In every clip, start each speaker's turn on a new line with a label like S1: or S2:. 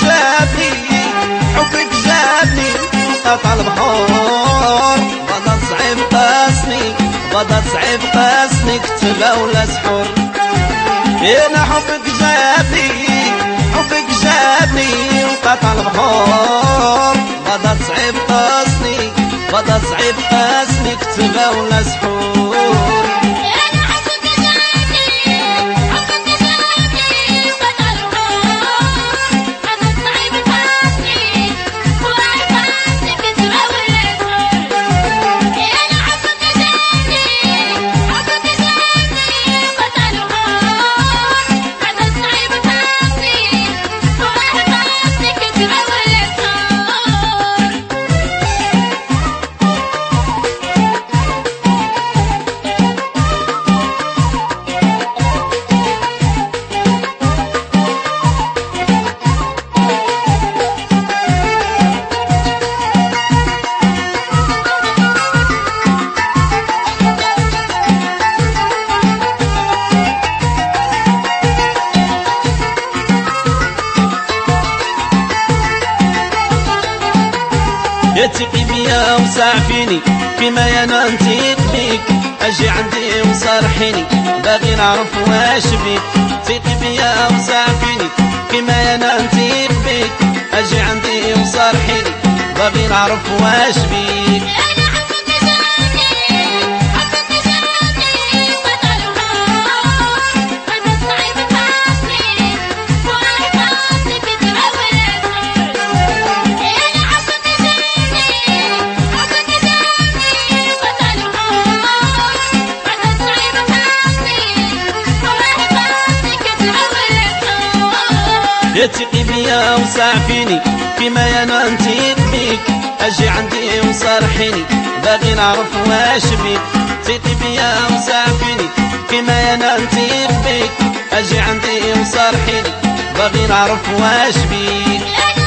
S1: جابني حبك جابني قطع البحور بدا صعيب قاسني بدا صعيب قاسني كتبه ولا سحور انا حبك جابني وقطع البحور بدا صعيب قاسني بدا صعيب قاسني كتبه ولا سحور يتقي بيا وسعفيني كيما يانا نتيق بيك اجي عندي وصارحيني باغي نعرف واش بيك تيقي بيا وسعفيني كيما يانا نتيق بيك اجي عندي وصارحيني باغي نعرف واش بيك يتقي بيا وسعفيني كيما يانا نتيق بيك اجي عندي وصارحيني باغي نعرف واش بيك تيقي بيا وسعفيني كيما يانا نتيق بيك اجي عندي وصارحيني باغي نعرف واش بيك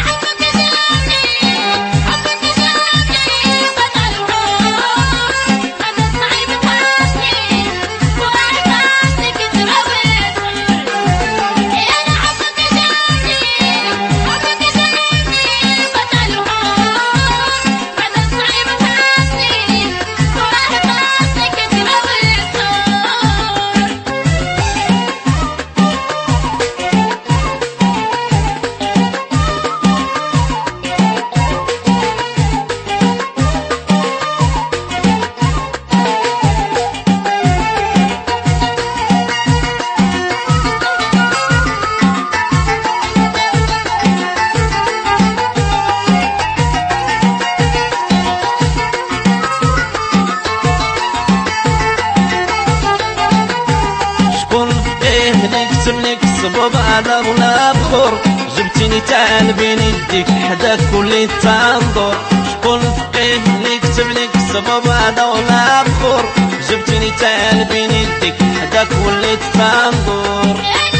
S1: صبوب على ولا بخور جبتيني تاع بين يديك حداك كل تنظر شكون فقيه اللي كتب لك صبوب على ولا بخور جبتيني تاع بين يديك حداك كل تنظر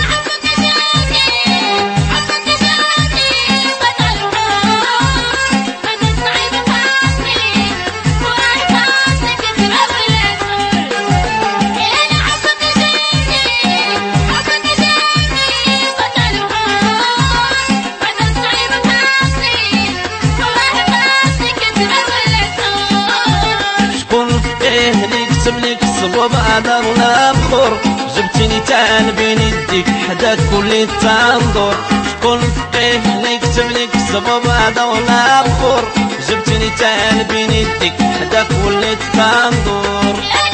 S1: صبوب على ولا بخور جبتيني تاع بين يديك حداك كل تنظر شكون فقيه اللي كتب لك صبوب على ولا بخور جبتيني تاع بين يديك حداك كل تنظر